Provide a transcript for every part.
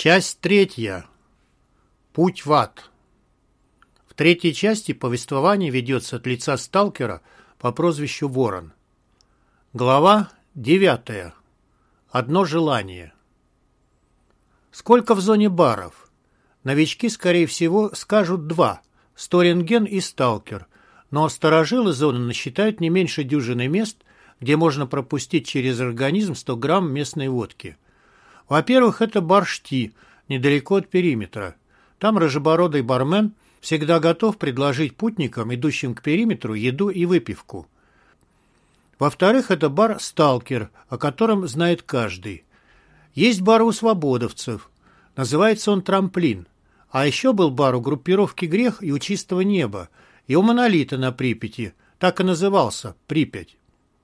Часть третья. Путь в ад. В третьей части повествование ведется от лица сталкера по прозвищу Ворон. Глава 9. Одно желание. Сколько в зоне баров? Новички, скорее всего, скажут 2. Сторинген и Сталкер. Но старожилы зоны насчитают не меньше дюжины мест, где можно пропустить через организм 100 грамм местной водки. Во-первых, это бар «Шти», недалеко от периметра. Там рыжебородый бармен всегда готов предложить путникам, идущим к периметру, еду и выпивку. Во-вторых, это бар «Сталкер», о котором знает каждый. Есть бар у свободовцев. Называется он «Трамплин». А еще был бар у группировки «Грех» и у «Чистого неба», и у «Монолита» на Припяти. Так и назывался «Припять».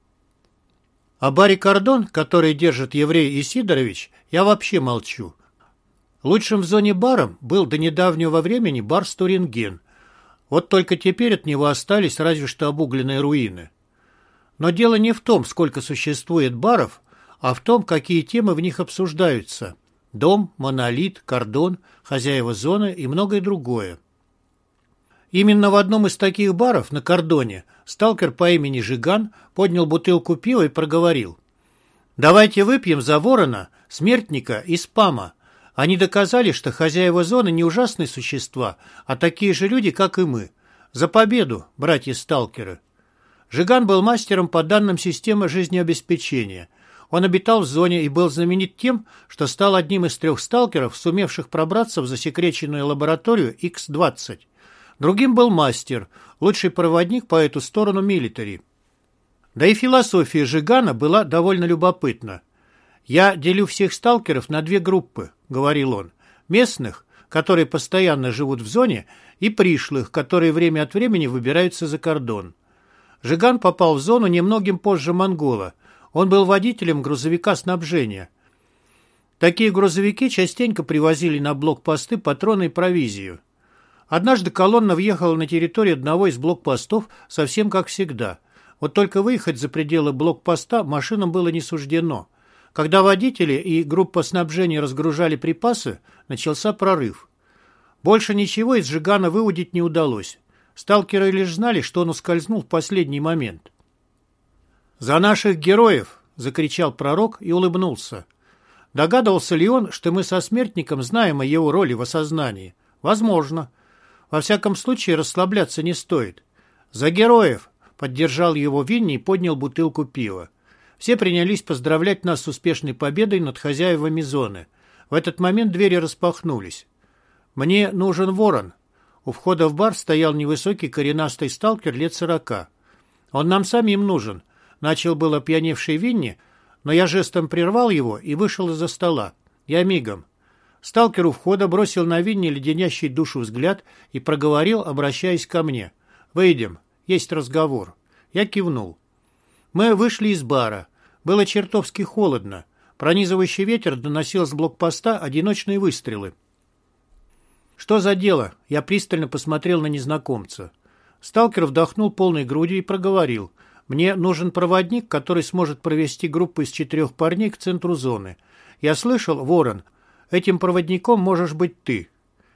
О баре «Кордон», который держит еврей Исидорович, я вообще молчу. Лучшим в зоне баром был до недавнего времени бар «Сторинген». Вот только теперь от него остались разве что обугленные руины. Но дело не в том, сколько существует баров, а в том, какие темы в них обсуждаются. Дом, монолит, кордон, хозяева зоны и многое другое. Именно в одном из таких баров на кордоне сталкер по имени Жиган поднял бутылку пива и проговорил: «Давайте выпьем за Ворона, Смертника и Спама. Они доказали, что хозяева зоны не ужасные существа, а такие же люди, как и мы. За победу, братья-сталкеры!» Жиган был мастером по данным системы жизнеобеспечения. Он обитал в зоне и был знаменит тем, что стал одним из 3 сталкеров, сумевших пробраться в засекреченную лабораторию X-20. Другим был мастер, лучший проводник по эту сторону милитари. Да и философия Жигана была довольно любопытна. «Я делю всех сталкеров на 2 группы», — говорил он. «Местных, которые постоянно живут в зоне, и пришлых, которые время от времени выбираются за кордон». Жиган попал в зону немногим позже монгола. Он был водителем грузовика снабжения. Такие грузовики частенько привозили на блокпосты патроны и провизию. Однажды колонна въехала на территорию одного из блокпостов совсем как всегда. Вот только выехать за пределы блокпоста машинам было не суждено. Когда водители и группа снабжения разгружали припасы, начался прорыв. Больше ничего из Жигана выудить не удалось. Сталкеры лишь знали, что он ускользнул в последний момент. «За наших героев!» — закричал пророк и улыбнулся. Догадывался ли он, что мы со Смертником знаем о его роли в осознании? Возможно. Во всяком случае, расслабляться не стоит. «За героев!» — поддержал его Винни и поднял бутылку пива. Все принялись поздравлять нас с успешной победой над хозяевами зоны. В этот момент двери распахнулись. «Мне нужен Ворон». У входа в бар стоял невысокий коренастый сталкер лет 40. «Он нам самим нужен», — начал был опьяневший Винни, но я жестом прервал его и вышел из-за стола. «Я мигом». Сталкер у входа бросил на Винни леденящий душу взгляд и проговорил, обращаясь ко мне: «Выйдем, есть разговор». Я кивнул. Мы вышли из бара. Было чертовски холодно. Пронизывающий ветер доносил с блокпоста одиночные выстрелы. «Что за дело?» Я пристально посмотрел на незнакомца. Сталкер вдохнул полной грудью и проговорил: «Мне нужен проводник, который сможет провести группу из 4 парней к центру зоны. Я слышал, Ворон, этим проводником можешь быть ты.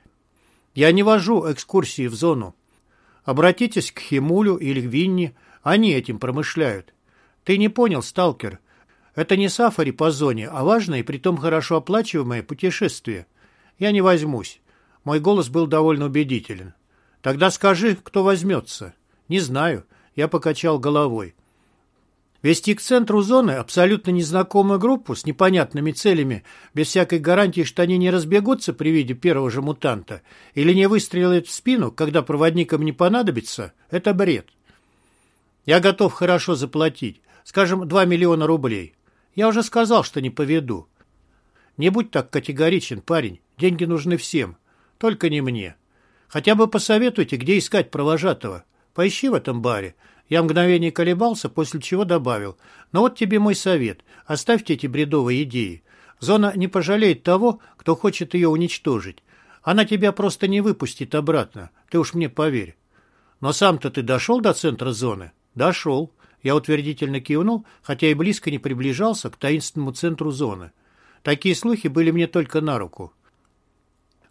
Я не вожу экскурсии в зону. Обратитесь к Химулю или к Винни, они этим промышляют. Ты не понял, сталкер. Это не сафари по зоне, а важное и притом хорошо оплачиваемое путешествие. Я не возьмусь». Мой голос был довольно убедителен. «Тогда скажи, кто возьмется». «Не знаю». Я покачал головой. Вести к центру зоны абсолютно незнакомую группу с непонятными целями, без всякой гарантии, что они не разбегутся при виде первого же мутанта или не выстрелят в спину, когда проводникам не понадобится, это бред. Я готов хорошо заплатить, скажем, 2 миллиона рублей. Я уже сказал, что не поведу. Не будь так категоричен, парень, деньги нужны всем, только не мне. Хотя бы посоветуйте, где искать провожатого. Поищи в этом баре». Я мгновение колебался, после чего добавил: «Но вот тебе мой совет. Оставьте эти бредовые идеи. Зона не пожалеет того, кто хочет ее уничтожить. Она тебя просто не выпустит обратно. Ты уж мне поверь». «Но сам-то ты дошел до центра зоны?» «Дошел». Я утвердительно кивнул, хотя и близко не приближался к таинственному центру зоны. Такие слухи были мне только на руку.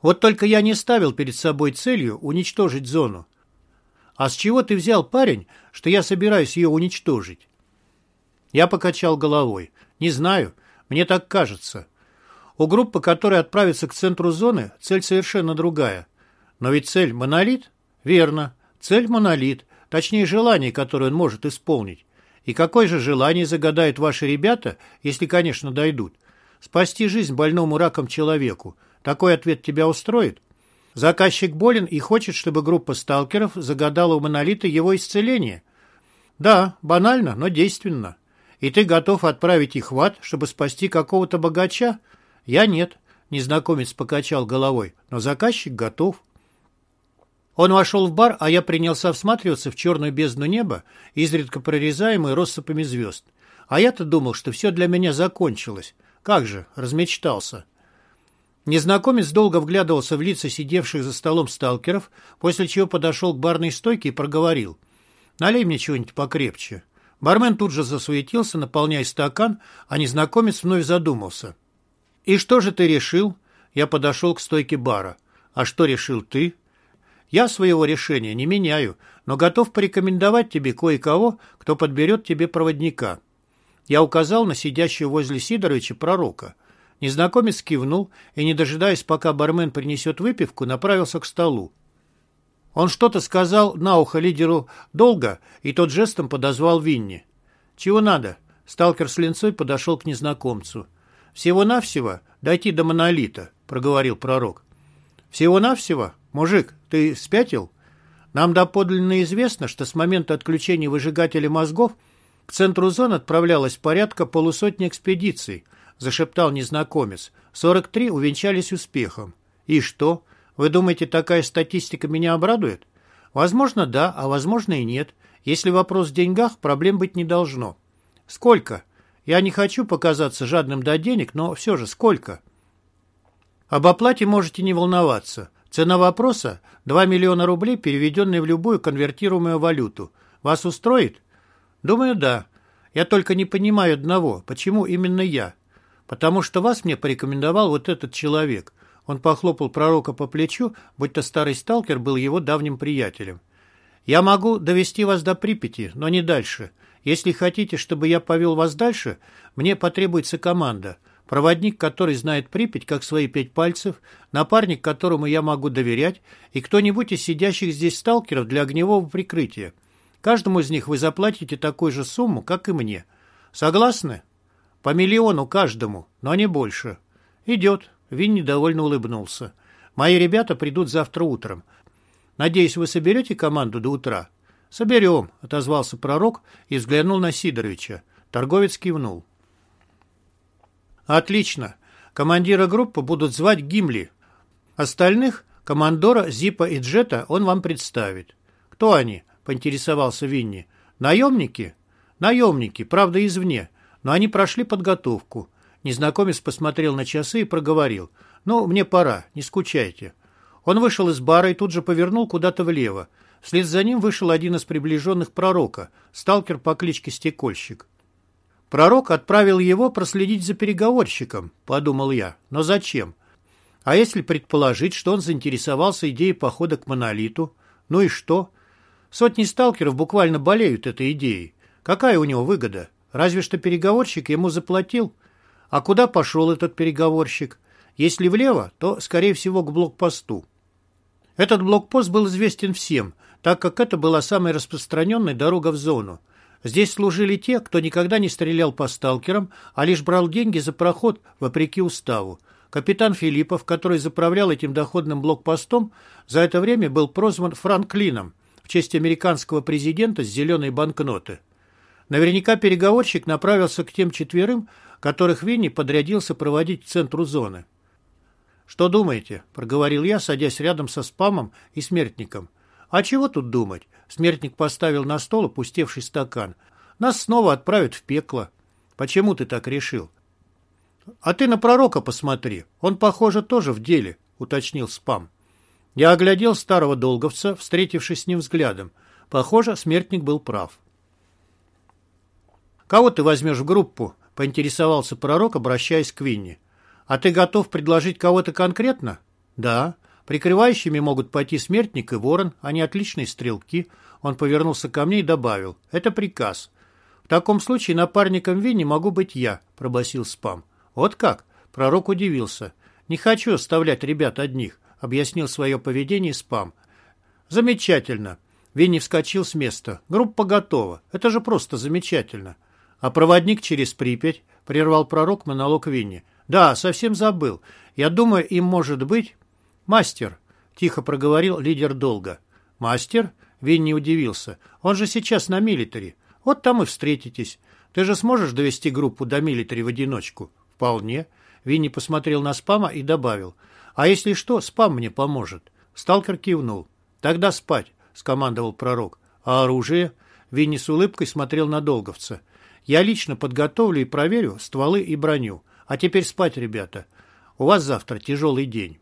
Вот только я не ставил перед собой целью уничтожить зону. А с чего ты взял, парень, что я собираюсь ее уничтожить? Я покачал головой. Не знаю, мне так кажется. У группы, которая отправится к центру зоны, цель совершенно другая. Но ведь цель — монолит? Верно. Цель — монолит. Точнее, желание, которое он может исполнить. И какое же желание загадают ваши ребята, если, конечно, дойдут? Спасти жизнь больному раком человеку. Такой ответ тебя устроит? Заказчик болен и хочет, чтобы группа сталкеров загадала у монолита его исцеление? Да, банально, но действенно. И ты готов отправить их в ад, чтобы спасти какого-то богача? Я нет, незнакомец покачал головой, но заказчик готов. Он вошел в бар, а я принялся всматриваться в черную бездну неба, изредка прорезаемую россыпями звезд. А я-то думал, что все для меня закончилось. Как же, размечтался. Незнакомец долго вглядывался в лица сидевших за столом сталкеров, после чего подошел к барной стойке и проговорил: «Налей мне чего-нибудь покрепче». Бармен тут же засуетился, наполняя стакан, а незнакомец вновь задумался. «И что же ты решил?» Я подошел к стойке бара. «А что решил ты?» «Я своего решения не меняю, но готов порекомендовать тебе кое-кого, кто подберет тебе проводника». Я указал на сидящего возле Сидоровича пророка. Незнакомец кивнул и, не дожидаясь, пока бармен принесет выпивку, направился к столу. Он что-то сказал на ухо лидеру долга, и тот жестом подозвал Винни. «Чего надо?» Сталкер с линцой подошел к незнакомцу. «Всего-навсего дойти до монолита», — проговорил пророк. «Всего-навсего? Мужик, ты спятил? Нам доподлинно известно, что с момента отключения выжигателя мозгов к центру зон отправлялось порядка полусотни экспедиций», — зашептал незнакомец. 43 увенчались успехом. «И что? Вы думаете, такая статистика меня обрадует?» «Возможно, да, а возможно и нет. Если вопрос в деньгах, проблем быть не должно». «Сколько?» «Я не хочу показаться жадным до денег, но все же сколько?» «Об оплате можете не волноваться. Цена вопроса – 2 миллиона рублей, переведенные в любую конвертируемую валюту. Вас устроит?» «Думаю, да. Я только не понимаю одного. Почему именно я?» «Потому что вас мне порекомендовал вот этот человек». Он похлопал пророка по плечу, будто старый сталкер был его давним приятелем. «Я могу довести вас до Припяти, но не дальше. Если хотите, чтобы я повел вас дальше, мне потребуется команда. Проводник, который знает Припять как свои 5 пальцев, напарник, которому я могу доверять, и кто-нибудь из сидящих здесь сталкеров для огневого прикрытия. Каждому из них вы заплатите такую же сумму, как и мне. Согласны? По 1 миллиону каждому, но не больше». «Идет». Винни довольно улыбнулся. «Мои ребята придут завтра утром. Надеюсь, вы соберете команду до утра?» «Соберем», — отозвался пророк и взглянул на Сидоровича. Торговец кивнул. «Отлично. Командира группы будут звать Гимли. Остальных, командора, Зипа и Джета, он вам представит». «Кто они?» — поинтересовался Винни. «Наемники?» «Наемники, правда, извне, но они прошли подготовку». Незнакомец посмотрел на часы и проговорил. «Ну, мне пора, не скучайте». Он вышел из бара и тут же повернул куда-то влево. Вслед за ним вышел один из приближенных пророка, сталкер по кличке Стекольщик. «Пророк отправил его проследить за переговорщиком», — подумал я. «Но зачем? А если предположить, что он заинтересовался идеей похода к монолиту? Ну и что? Сотни сталкеров буквально болеют этой идеей. Какая у него выгода? Разве что переговорщик ему заплатил. А куда пошел этот переговорщик? Если влево, то, скорее всего, к блокпосту». Этот блокпост был известен всем, так как это была самая распространенная дорога в зону. Здесь служили те, кто никогда не стрелял по сталкерам, а лишь брал деньги за проход, вопреки уставу. Капитан Филиппов, который заправлял этим доходным блокпостом, за это время был прозван Франклином в честь американского президента с зеленой банкноты. Наверняка переговорщик направился к тем 4, которых Винни подрядился проводить к центру зоны. «Что думаете?» – проговорил я, садясь рядом со Спамом и Смертником. «А чего тут думать?» – Смертник поставил на стол опустевший стакан. «Нас снова отправят в пекло». «Почему ты так решил?» «А ты на пророка посмотри. Он, похоже, тоже в деле», – уточнил Спам. Я оглядел старого долговца, встретившись с ним взглядом. Похоже, Смертник был прав. «Кого ты возьмешь в группу?» – поинтересовался пророк, обращаясь к Винни. «А ты готов предложить кого-то конкретно?» «Да». Прикрывающими могут пойти Смертник и Ворон, они отличные стрелки. Он повернулся ко мне и добавил: это приказ. В таком случае напарником Винни могу быть я, пробасил Спам. Вот как? Пророк удивился. Не хочу оставлять ребят одних, объяснил свое поведение Спам. Замечательно. Винни вскочил с места. Группа готова. Это же просто замечательно. А проводник через Припять, прервал пророк монолог Винни. Да, совсем забыл. Я думаю, им может быть... Мастер, тихо проговорил лидер долга. Мастер? Винни удивился. Он же сейчас на милитари. Вот там и встретитесь. Ты же сможешь довести группу до милитари в одиночку? Вполне. Винни посмотрел на Спама и добавил. А если что, Спам мне поможет. Сталкер кивнул. Тогда спать, скомандовал пророк. А оружие? Винни с улыбкой смотрел на долговца. Я лично подготовлю и проверю стволы и броню. А теперь спать, ребята. У вас завтра тяжелый день.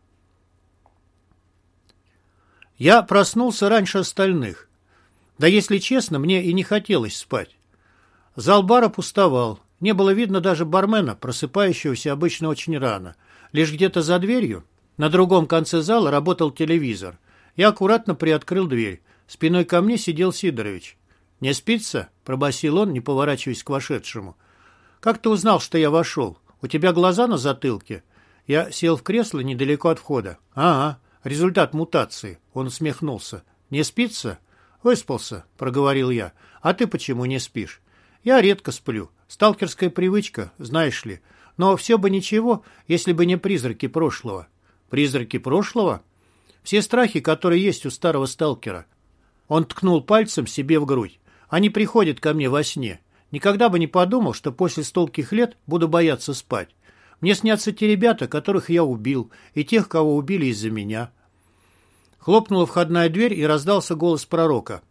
Я проснулся раньше остальных. Да, если честно, мне и не хотелось спать. Зал бара пустовал. Не было видно даже бармена, просыпающегося обычно очень рано. Лишь где-то за дверью, на другом конце зала, работал телевизор. Я аккуратно приоткрыл дверь. Спиной ко мне сидел Сидорович. «Не спится?» – пробасил он, не поворачиваясь к вошедшему. «Как ты узнал, что я вошел? У тебя глаза на затылке?» Я сел в кресло недалеко от входа. «Ага, результат мутации». Он усмехнулся. «Не спится?» «Выспался», – проговорил я. «А ты почему не спишь?» «Я редко сплю. Сталкерская привычка, знаешь ли. Но все бы ничего, если бы не призраки прошлого». «Призраки прошлого?» «Все страхи, которые есть у старого сталкера». Он ткнул пальцем себе в грудь. «Они приходят ко мне во сне. Никогда бы не подумал, что после стольких лет буду бояться спать. Мне снятся те ребята, которых я убил, и тех, кого убили из-за меня». Хлопнула входная дверь, и раздался голос пророка.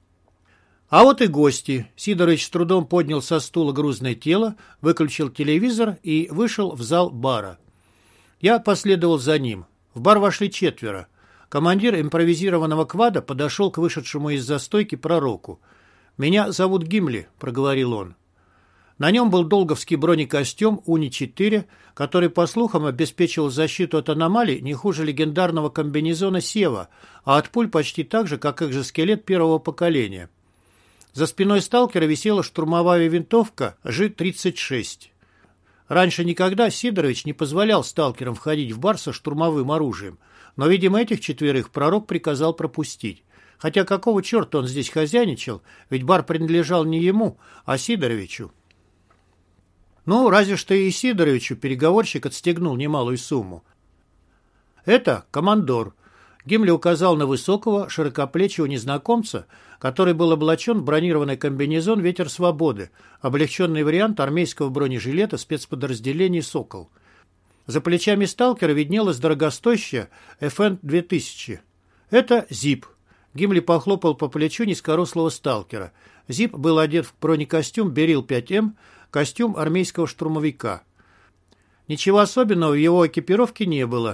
«А вот и гости». Сидорович с трудом поднял со стула грузное тело, выключил телевизор и вышел в зал бара. Я последовал за ним. В бар вошли 4. Командир импровизированного квада подошел к вышедшему из-за стойки пророку. «Меня зовут Гимли», — проговорил он. На нем был долговский бронекостюм Уни-4, который, по слухам, обеспечивал защиту от аномалий не хуже легендарного комбинезона Сева, а от пуль почти так же, как экзоскелет первого поколения. За спиной сталкера висела штурмовая винтовка G-36. Раньше никогда Сидорович не позволял сталкерам входить в бар со штурмовым оружием, но, видимо, этих 4 пророк приказал пропустить. Хотя какого черта он здесь хозяйничал, ведь бар принадлежал не ему, а Сидоровичу. Ну, разве что и Сидоровичу переговорщик отстегнул немалую сумму. Это командор. Гимли указал на высокого, широкоплечего незнакомца, который был облачен в бронированный комбинезон «Ветер свободы», облегченный вариант армейского бронежилета спецподразделений «Сокол». За плечами сталкера виднелась дорогостоящая FN-2000. Это Зип. Гимли похлопал по плечу низкорослого сталкера. Зип был одет в бронекостюм Берил-5М, костюм армейского штурмовика. Ничего особенного в его экипировке не было.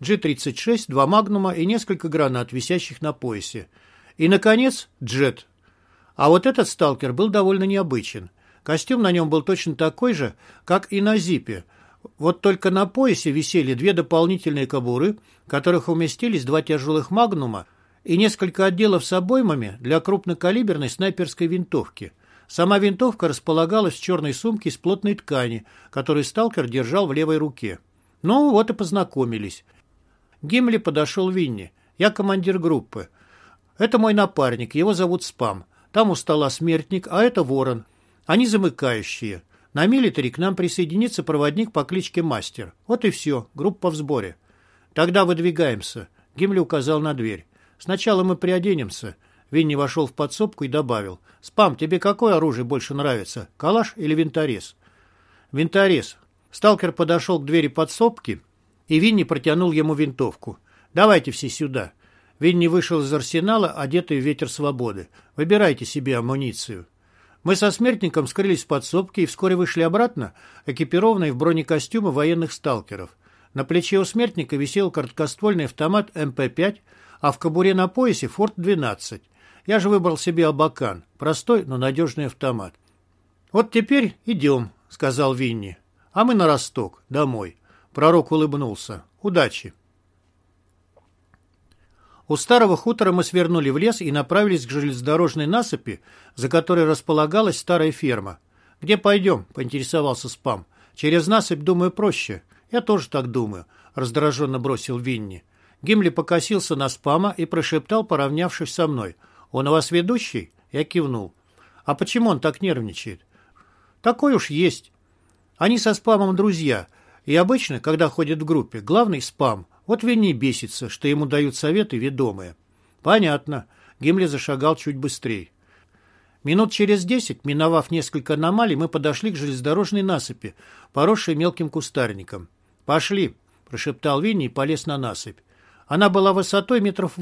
G-36, 2 магнума и несколько гранат, висящих на поясе. И, наконец, Джет. А вот этот сталкер был довольно необычен. Костюм на нем был точно такой же, как и на Зипе. Вот только на поясе висели 2 дополнительные кобуры, в которых уместились 2 тяжелых магнума и несколько отделов с обоймами для крупнокалиберной снайперской винтовки. Сама винтовка располагалась в черной сумке из плотной ткани, которую сталкер держал в левой руке. Ну, вот и познакомились. Гимли подошел Винни. Я командир группы. Это мой напарник, его зовут Спам. Там у стола Смертник, а это Ворон. Они замыкающие. На милитари к нам присоединится проводник по кличке Мастер. Вот и все, группа в сборе. Тогда выдвигаемся. Гимли указал на дверь. Сначала мы приоденемся. Винни вошел в подсобку и добавил. «Спам, тебе какое оружие больше нравится, калаш или винторез?» «Винторез». Сталкер подошел к двери подсобки, и Винни протянул ему винтовку. «Давайте все сюда». Винни вышел из арсенала, одетый в «Ветер свободы». «Выбирайте себе амуницию». Мы со Смертником скрылись в подсобке и вскоре вышли обратно, экипированные в бронекостюмы военных сталкеров. На плече у Смертника висел короткоствольный автомат МП-5, а в кобуре на поясе Форт-12. Я же выбрал себе Абакан, простой, но надежный автомат. «Вот теперь идем», — сказал Винни. «А мы на Росток, домой». Пророк улыбнулся. «Удачи». У старого хутора мы свернули в лес и направились к железнодорожной насыпи, за которой располагалась старая ферма. «Где пойдем?» – поинтересовался Спам. «Через насыпь, думаю, проще». «Я тоже так думаю», – раздраженно бросил Винни. Гимли покосился на Спама и прошептал, поравнявшись со мной. «Он у вас ведущий?» Я кивнул. «А почему он так нервничает?» «Такой уж есть. Они со Спамом друзья, и обычно, когда ходят в группе, главный Спам. Вот Винни бесится, что ему дают советы ведомые». «Понятно». Гимли зашагал чуть быстрее. Минут через 10, миновав несколько аномалий, мы подошли к железнодорожной насыпи, поросшей мелким кустарником. «Пошли», – прошептал Винни и полез на насыпь. Она была высотой 8 метров.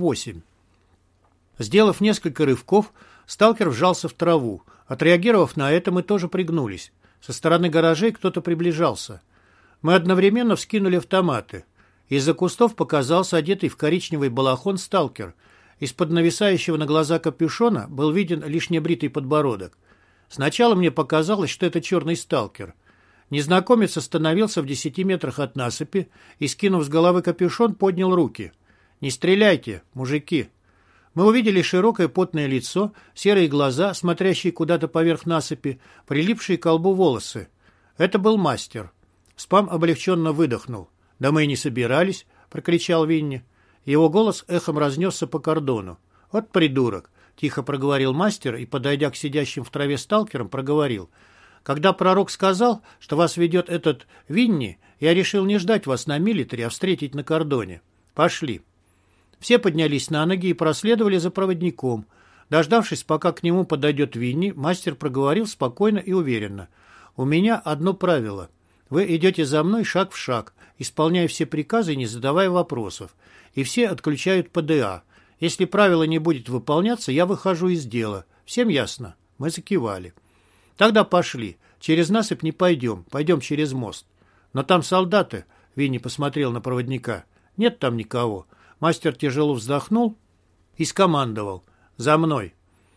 Сделав несколько рывков, сталкер вжался в траву. Отреагировав на это, мы тоже пригнулись. Со стороны гаражей кто-то приближался. Мы одновременно вскинули автоматы. Из-за кустов показался одетый в коричневый балахон сталкер. Из-под нависающего на глаза капюшона был виден лишь небритый подбородок. Сначала мне показалось, что это черный сталкер. Незнакомец остановился в 10 метрах от насыпи и, скинув с головы капюшон, поднял руки. «Не стреляйте, мужики!» Мы увидели широкое потное лицо, серые глаза, смотрящие куда-то поверх насыпи, прилипшие к колбу волосы. Это был мастер. Спам облегченно выдохнул. «Да мы и не собирались!» — прокричал Винни. Его голос эхом разнесся по кордону. «Вот придурок!» — тихо проговорил мастер и, подойдя к сидящим в траве сталкерам, проговорил. «Когда пророк сказал, что вас ведет этот Винни, я решил не ждать вас на милитаре, а встретить на кордоне. Пошли». Все поднялись на ноги и проследовали за проводником. Дождавшись, пока к нему подойдет Винни, мастер проговорил спокойно и уверенно. «У меня одно правило. Вы идете за мной шаг в шаг, исполняя все приказы и не задавая вопросов. И все отключают ПДА. Если правило не будет выполняться, я выхожу из дела. Всем ясно?» Мы закивали. «Тогда пошли. Через насыпь не пойдем. Пойдем через мост». «Но там солдаты», — Винни посмотрел на проводника. «Нет там никого». Мастер тяжело вздохнул и скомандовал. «За мной».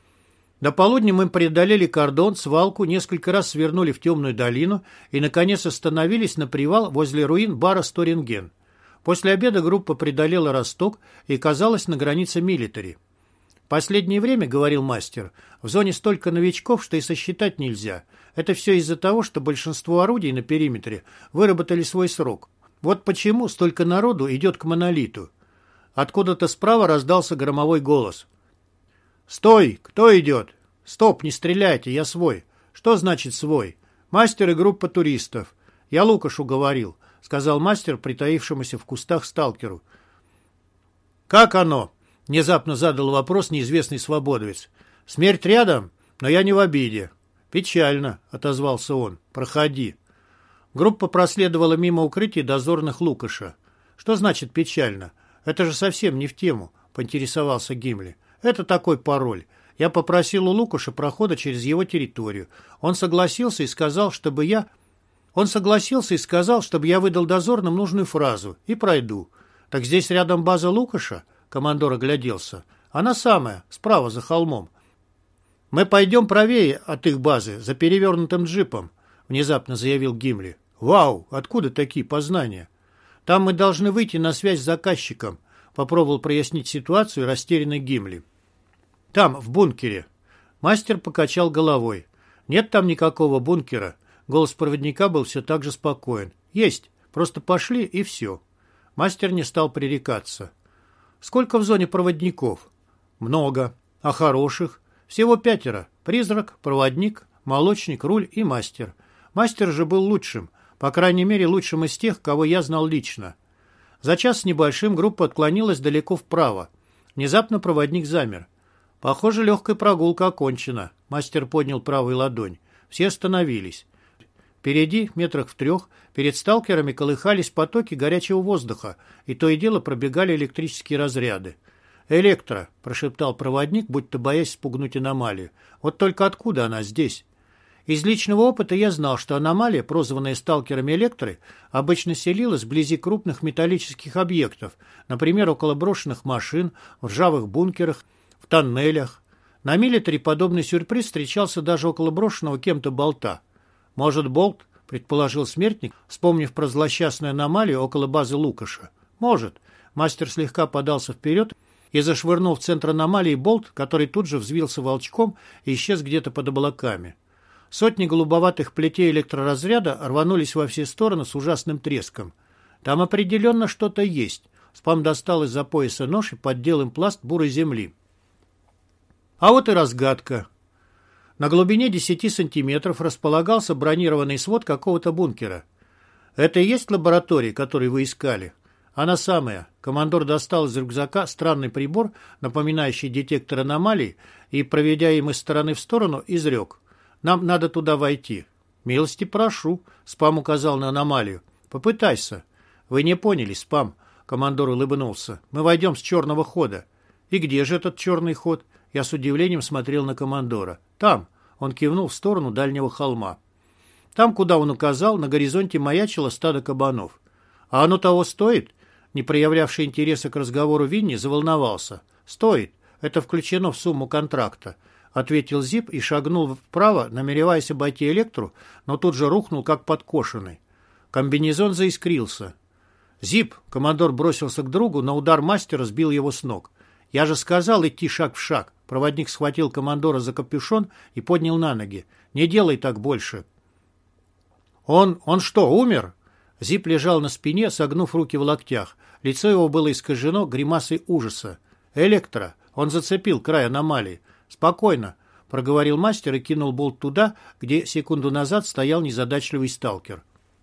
До полудня мы преодолели кордон, свалку, несколько раз свернули в темную долину и, наконец, остановились на привал возле руин бара «Сторинген». После обеда группа преодолела Росток и оказалась на границе милитари. «В последнее время, — говорил мастер, — в зоне столько новичков, что и сосчитать нельзя. Это все из-за того, что большинство орудий на периметре выработали свой срок. Вот почему столько народу идет к монолиту». Откуда-то справа раздался громовой голос. «Стой! Кто идет?» «Стоп, не стреляйте, я свой». «Что значит свой?» «Мастер и группа туристов». «Я Лукашу говорил», — сказал мастер, притаившемуся в кустах сталкеру. «Как оно?» — внезапно задал вопрос неизвестный свободовец. «Смерть рядом, но я не в обиде». «Печально», — отозвался он. «Проходи». Группа проследовала мимо укрытия дозорных Лукаша. «Что значит печально? Это же совсем не в тему», — поинтересовался Гимли. «Это такой пароль. Я попросил у Лукаша прохода через его территорию. Он согласился и сказал, чтобы я выдал дозорным нужную фразу и пройду. Так здесь рядом база Лукаша?» — командор огляделся. «Она самая, справа за холмом». «Мы пойдем правее от их базы, за перевернутым джипом», — внезапно заявил Гимли. «Вау, откуда такие познания?» «Там мы должны выйти на связь с заказчиком», — попробовал прояснить ситуацию растерянный Гимли. «Там, в бункере». Мастер покачал головой. «Нет там никакого бункера». Голос проводника был все так же спокоен. «Есть, просто пошли и все». Мастер не стал пререкаться. «Сколько в зоне проводников?» «Много. А хороших?» «Всего 5. Призрак, проводник, молочник, руль и мастер. Мастер же был лучшим. По крайней мере, лучшим из тех, кого я знал лично». За час с небольшим группа отклонилась далеко вправо. Внезапно проводник замер. «Похоже, легкая прогулка окончена». Мастер поднял правую ладонь. Все остановились. Впереди, метрах в 3, перед сталкерами колыхались потоки горячего воздуха, и то и дело пробегали электрические разряды. «Электро», — прошептал проводник, будто боясь спугнуть аномалию. «Вот только откуда она здесь?» Из личного опыта я знал, что аномалия, прозванная сталкерами Электрой, обычно селилась вблизи крупных металлических объектов, например, около брошенных машин, в ржавых бункерах, в тоннелях. На милитаре подобный сюрприз встречался даже около брошенного кем-то болта. «Может, болт?» — предположил смертник, вспомнив про злосчастную аномалию около базы Лукаша. «Может». Мастер слегка подался вперед и зашвырнул в центр аномалии болт, который тут же взвился волчком и исчез где-то под облаками. Сотни голубоватых плетей электроразряда рванулись во все стороны с ужасным треском. Там определенно что-то есть. Спам достал из-за пояса нож и поддел им пласт бурой земли. А вот и разгадка. На глубине 10 сантиметров располагался бронированный свод какого-то бункера. Это и есть лаборатория, которую вы искали? Она самая. Командор достал из рюкзака странный прибор, напоминающий детектор аномалий, и, проведя им из стороны в сторону, изрек. Нам надо туда войти. Милости прошу, Спам указал на аномалию. Попытайся. Вы не поняли, Спам. Командор улыбнулся. Мы войдем с черного хода. И где же этот черный ход? Я с удивлением смотрел на командора. Там. Он кивнул в сторону дальнего холма. Там, куда он указал, на горизонте маячило стадо кабанов. А оно того стоит? Не проявлявший интереса к разговору Винни заволновался. Стоит. Это включено в сумму контракта. Ответил Зип и шагнул вправо, намереваясь обойти Электру, но тут же рухнул, как подкошенный. Комбинезон заискрился. «Зип!» — командор бросился к другу, но удар мастера сбил его с ног. «Я же сказал идти шаг в шаг!» Проводник схватил командора за капюшон и поднял на ноги. «Не делай так больше!» «Он что, умер?» Зип лежал на спине, согнув руки в локтях. Лицо его было искажено гримасой ужаса. «Электро!» Он зацепил край аномалии. «Спокойно!» — проговорил мастер и кинул болт туда, где секунду назад стоял незадачливый сталкер.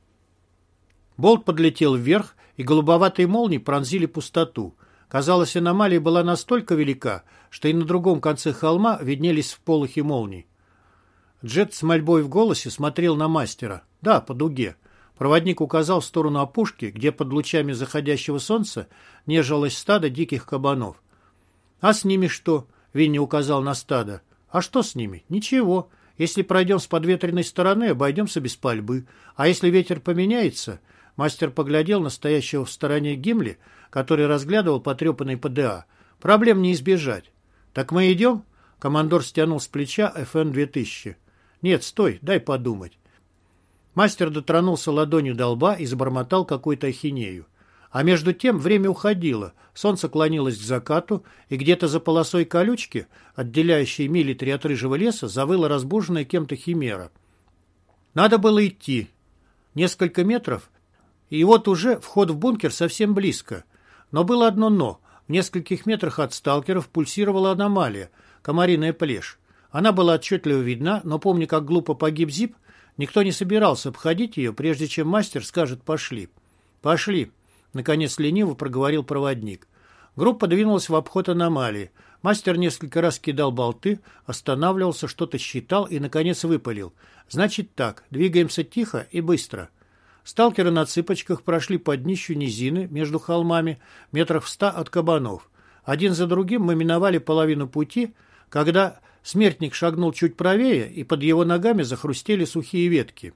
Болт подлетел вверх, и голубоватые молнии пронзили пустоту. Казалось, аномалия была настолько велика, что и на другом конце холма виднелись всполохи молний. Джет с мольбой в голосе смотрел на мастера. «Да, по дуге». Проводник указал в сторону опушки, где под лучами заходящего солнца нежилось стадо диких кабанов. «А с ними что?» — Винни указал на стадо. «А что с ними? Ничего. Если пройдем с подветренной стороны, обойдемся без пальбы. А если ветер поменяется...» Мастер поглядел на стоящего в стороне Гимли, который разглядывал потрепанный ПДА. «Проблем не избежать». «Так мы идем?» Командор стянул с плеча ФН-2000. «Нет, стой, дай подумать». Мастер дотронулся ладонью до лба и забормотал какую-то ахинею. А между тем время уходило, солнце клонилось к закату, и где-то за полосой колючки, отделяющей мили 3 от рыжего леса, завыла разбуженная кем-то химера. Надо было идти. Несколько метров, и вот уже вход в бункер совсем близко. Но было одно «но». В нескольких метрах от сталкеров пульсировала аномалия, комариная плешь. Она была отчетливо видна, но, помня, как глупо погиб Зип, никто не собирался обходить ее, прежде чем мастер скажет «пошли». «Пошли», — наконец лениво проговорил проводник. Группа двинулась в обход аномалии. Мастер несколько раз кидал болты, останавливался, что-то считал и, наконец, выпалил. «Значит так, двигаемся тихо и быстро». Сталкеры на цыпочках прошли под днищу низины между холмами, метров в 100 от кабанов. Один за другим мы миновали половину пути, когда смертник шагнул чуть правее, и под его ногами захрустели сухие ветки.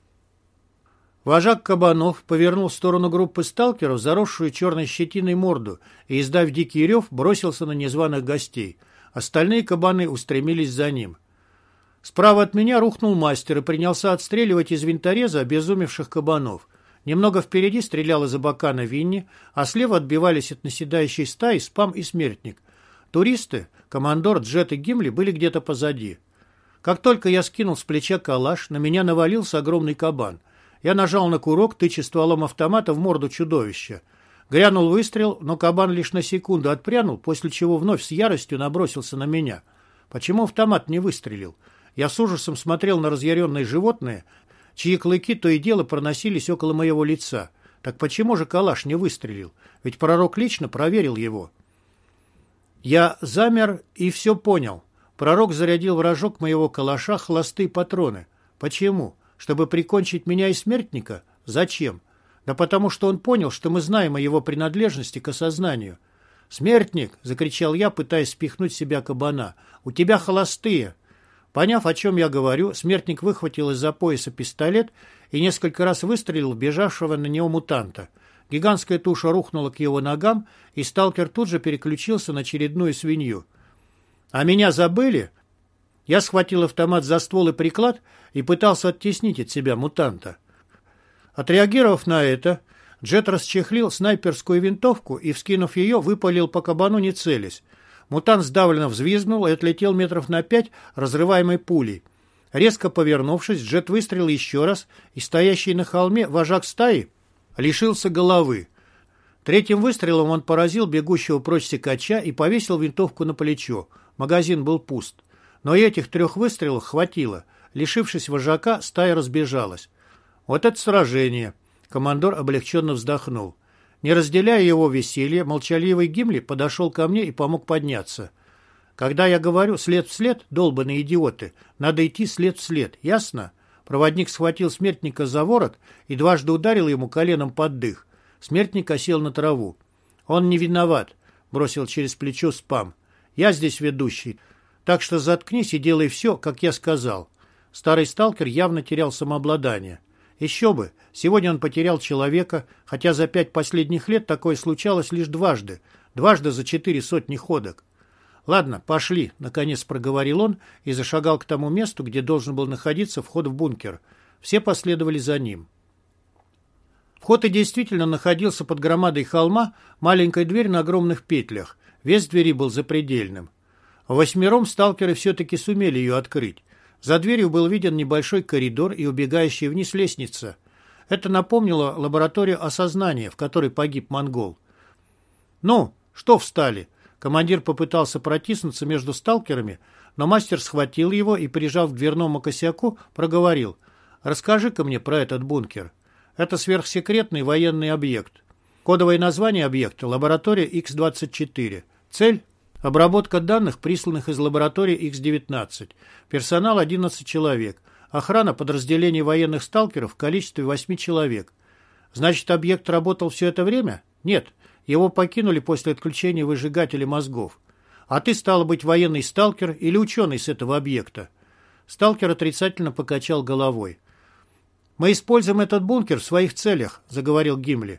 Вожак кабанов повернул в сторону группы сталкеров, заросшую черной щетиной морду, и, издав дикий рев, бросился на незваных гостей. Остальные кабаны устремились за ним. Справа от меня рухнул мастер и принялся отстреливать из винтореза обезумевших кабанов. Немного впереди стрелял из Абакана Винни, а слева отбивались от наседающей стаи Спам и Смертник. Туристы, командор, Джет и Гимли были где-то позади. Как только я скинул с плеча калаш, на меня навалился огромный кабан. Я нажал на курок, тыча стволом автомата в морду чудовища. Грянул выстрел, но кабан лишь на секунду отпрянул, после чего вновь с яростью набросился на меня. Почему автомат не выстрелил? Я с ужасом смотрел на разъяренное животное, чьи клыки то и дело проносились около моего лица. Так почему же калаш не выстрелил? Ведь пророк лично проверил его. Я замер и все понял. Пророк зарядил в рожок моего калаша холостые патроны. Почему? Чтобы прикончить меня и смертника? Зачем? Да потому что он понял, что мы знаем о его принадлежности к осознанию. «Смертник!» — закричал я, пытаясь спихнуть с себя кабана. «У тебя холостые!» Поняв, о чем я говорю, смертник выхватил из-за пояса пистолет и несколько раз выстрелил в бежавшего на него мутанта. Гигантская туша рухнула к его ногам, и сталкер тут же переключился на очередную свинью. «А меня забыли?» Я схватил автомат за ствол и приклад и пытался оттеснить от себя мутанта. Отреагировав на это, Джет расчехлил снайперскую винтовку и, вскинув ее, выпалил по кабану, не целясь. Мутант сдавленно взвизгнул и отлетел метров на 5, разрываемой пулей. Резко повернувшись, Джет выстрелил еще раз, и стоящий на холме вожак стаи лишился головы. Третьим выстрелом он поразил бегущего прочь сикача и повесил винтовку на плечо. Магазин был пуст. Но и этих 3 выстрелов хватило. Лишившись вожака, стая разбежалась. Вот это сражение! Командор облегченно вздохнул. Не разделяя его веселье, молчаливый Гимли подошел ко мне и помог подняться. Когда я говорю «след в след», долбаные идиоты, надо идти след в след, ясно? Проводник схватил смертника за ворот и дважды ударил ему коленом под дых. Смертник осел на траву. «Он не виноват», — бросил через плечо Спам. «Я здесь ведущий, так что заткнись и делай все, как я сказал». Старый сталкер явно терял самообладание. Еще бы, сегодня он потерял человека, хотя за 5 последних лет такое случалось лишь дважды. Дважды за 4 сотни ходок. «Ладно, пошли», — наконец проговорил он и зашагал к тому месту, где должен был находиться вход в бункер. Все последовали за ним. Вход и действительно находился под громадой холма, маленькая дверь на огромных петлях. Вес двери был запредельным. 8 сталкеры все-таки сумели ее открыть. За дверью был виден небольшой коридор и убегающая вниз лестница. Это напомнило лабораторию осознания, в которой погиб монгол. «Ну, что встали?» Командир попытался протиснуться между сталкерами, но мастер схватил его и, прижав к дверному косяку, проговорил: «Расскажи-ка мне про этот бункер. Это сверхсекретный военный объект. Кодовое название объекта — лаборатория Х-24. Цель — обработка данных, присланных из лаборатории Х-19. Персонал — 11 человек. Охрана подразделений военных сталкеров в количестве 8 человек. Значит, объект работал все это время? Нет. Его покинули после отключения выжигателя мозгов. А ты, стало быть, военный сталкер или ученый с этого объекта?» Сталкер отрицательно покачал головой. «Мы используем этот бункер в своих целях», — заговорил Гимли.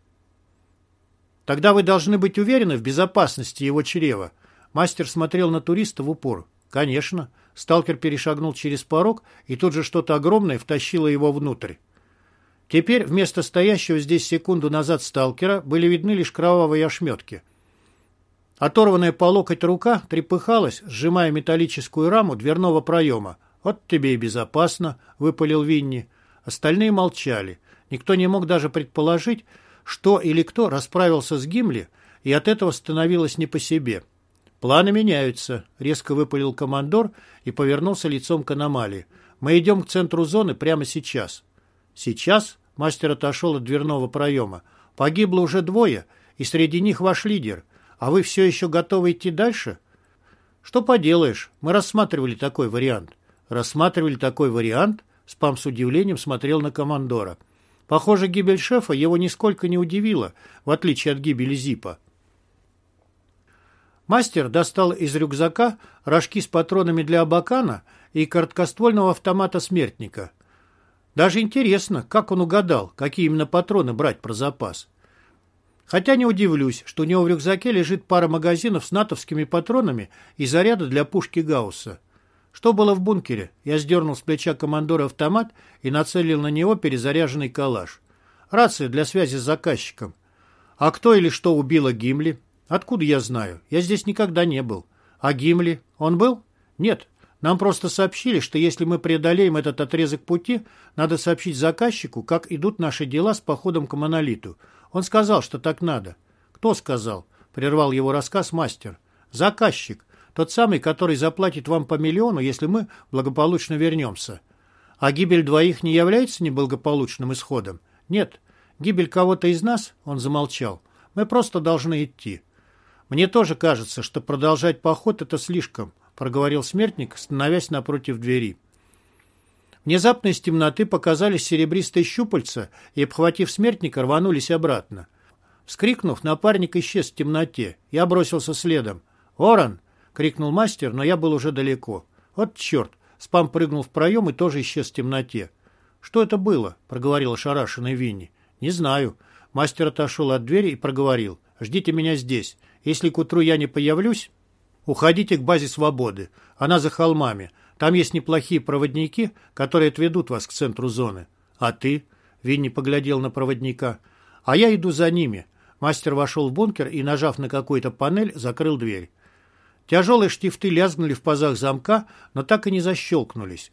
«Тогда вы должны быть уверены в безопасности его чрева». Мастер смотрел на туриста в упор. «Конечно». Сталкер перешагнул через порог, и тут же что-то огромное втащило его внутрь. Теперь вместо стоящего здесь секунду назад сталкера были видны лишь кровавые ошметки. Оторванная по локоть рука трепыхалась, сжимая металлическую раму дверного проема. «Вот тебе и безопасно», — выпалил Винни. Остальные молчали. Никто не мог даже предположить, что или кто расправился с Гимли, и от этого становилось не по себе. «Планы меняются», — резко выпалил командор и повернулся лицом к аномалии. «Мы идем к центру зоны прямо сейчас». «Сейчас?» — мастер отошел от дверного проема. «Погибло уже 2, и среди них ваш лидер. А вы все еще готовы идти дальше?» «Что поделаешь, мы рассматривали такой вариант». «Рассматривали такой вариант?» — Спам с удивлением смотрел на командора. Похоже, гибель шефа его нисколько не удивила, в отличие от гибели Зипа. Мастер достал из рюкзака рожки с патронами для абакана и короткоствольного автомата смертника. Даже интересно, как он угадал, какие именно патроны брать про запас. Хотя не удивлюсь, что у него в рюкзаке лежит пара магазинов с натовскими патронами и заряды для пушки Гаусса. Что было в бункере? Я сдернул с плеча командора автомат и нацелил на него перезаряженный калаш. Рация для связи с заказчиком. А кто или что убило Гимли? Откуда я знаю? Я здесь никогда не был. А Гимли? Он был? Нет. Нам просто сообщили, что если мы преодолеем этот отрезок пути, надо сообщить заказчику, как идут наши дела с походом к монолиту. Он сказал, что так надо. Кто сказал? Прервал его рассказ мастер. Заказчик. Тот самый, который заплатит вам по 1 миллиону, если мы благополучно вернемся. А гибель 2 не является неблагополучным исходом? Нет. Гибель кого-то из нас? Он замолчал. Мы просто должны идти. Мне тоже кажется, что продолжать поход — это слишком, проговорил смертник, становясь напротив двери. Внезапно из темноты показались серебристые щупальца и, обхватив смертника, рванулись обратно. Вскрикнув, напарник исчез в темноте. Я бросился следом. «Оран!» — крикнул мастер, но я был уже далеко. «Вот черт!» — Спам прыгнул в проем и тоже исчез в темноте. «Что это было?» — проговорил ошарашенный Винни. «Не знаю». Мастер отошел от двери и проговорил. «Ждите меня здесь. Если к утру я не появлюсь, уходите к базе Свободы. Она за холмами. Там есть неплохие проводники, которые отведут вас к центру зоны». «А ты?» — Винни поглядел на проводника. А я иду за ними. Мастер вошел в бункер и, нажав на какую-то панель, закрыл дверь. Тяжелые штифты лязгнули в пазах замка, но так и не защелкнулись.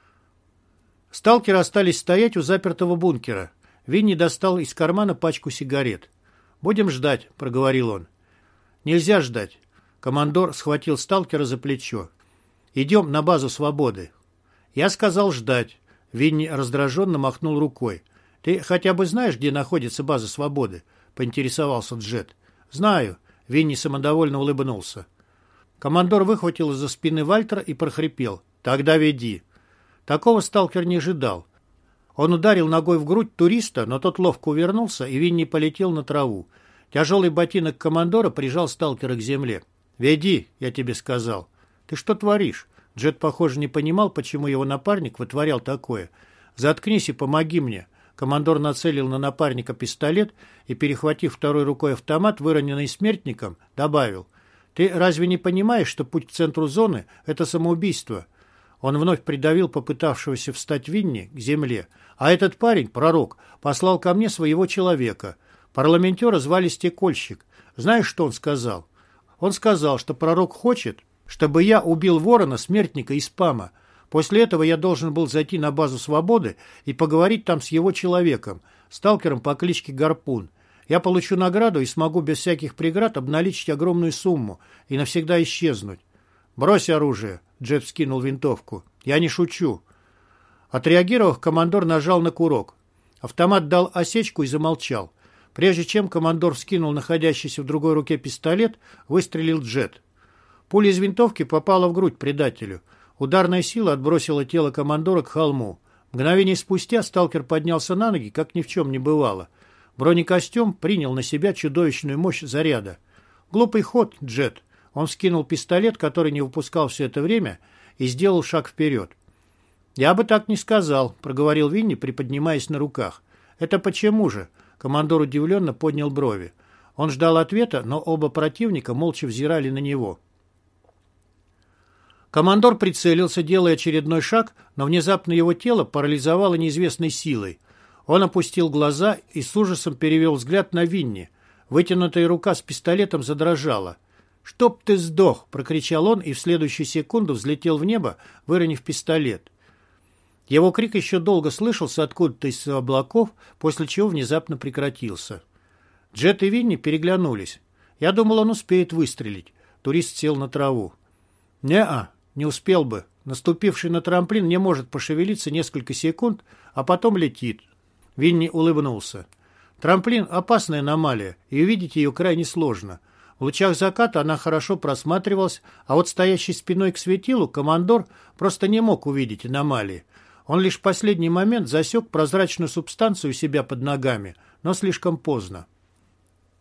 Сталкеры остались стоять у запертого бункера. Винни достал из кармана пачку сигарет. «Будем ждать», — проговорил он. «Нельзя ждать». Командор схватил сталкера за плечо. «Идем на базу Свободы». «Я сказал ждать». Винни раздраженно махнул рукой. «Ты хотя бы знаешь, где находится база Свободы?» — поинтересовался Джет. «Знаю». Винни самодовольно улыбнулся. Командор выхватил из-за спины Вальтера и прохрипел. «Тогда веди». Такого сталкер не ожидал. Он ударил ногой в грудь туриста, но тот ловко увернулся, и Винни полетел на траву. Тяжелый ботинок командора прижал сталкера к земле. «Веди, я тебе сказал». «Ты что творишь?» Джет, похоже, не понимал, почему его напарник вытворял такое. «Заткнись и помоги мне». Командор нацелил на напарника пистолет и, перехватив второй рукой автомат, выроненный смертником, добавил. «Ты разве не понимаешь, что путь к центру зоны — это самоубийство?» Он вновь придавил попытавшегося встать Винни к земле. «А этот парень, пророк, послал ко мне своего человека. Парламентера звали Стекольщик. Знаешь, что он сказал? Он сказал, что пророк хочет, чтобы я убил ворона, смертника и спама. После этого я должен был зайти на базу Свободы и поговорить там с его человеком, сталкером по кличке Гарпун. Я получу награду и смогу без всяких преград обналичить огромную сумму и навсегда исчезнуть. «Брось оружие», — Джет вскинул винтовку. «Я не шучу». Отреагировав, командор нажал на курок. Автомат дал осечку и замолчал. Прежде чем командор вскинул находящийся в другой руке пистолет, выстрелил Джет. Пуля из винтовки попала в грудь предателю. Ударная сила отбросила тело командора к холму. Мгновение спустя сталкер поднялся на ноги, как ни в чем не бывало. Бронекостюм принял на себя чудовищную мощь заряда. Глупый ход, Джет. Он вскинул пистолет, который не выпускал все это время, и сделал шаг вперед. «Я бы так не сказал», — проговорил Винни, приподнимаясь на руках. «Это почему же?» — командор удивленно поднял брови. Он ждал ответа, но оба противника молча взирали на него. Командор прицелился, делая очередной шаг, но внезапно его тело парализовало неизвестной силой. Он опустил глаза и с ужасом перевел взгляд на Винни. Вытянутая рука с пистолетом задрожала. «Чтоб ты сдох!» — прокричал он и в следующую секунду взлетел в небо, выронив пистолет. Его крик еще долго слышался откуда-то из облаков, после чего внезапно прекратился. Джет и Винни переглянулись. Я думал, он успеет выстрелить. Турист сел на траву. «Не-а, не успел бы. Наступивший на трамплин не может пошевелиться несколько секунд, а потом летит». Винни улыбнулся. «Трамплин — опасная аномалия, и увидеть ее крайне сложно. В лучах заката она хорошо просматривалась, а вот стоящий спиной к светилу командор просто не мог увидеть аномалии. Он лишь в последний момент засек прозрачную субстанцию у себя под ногами, но слишком поздно.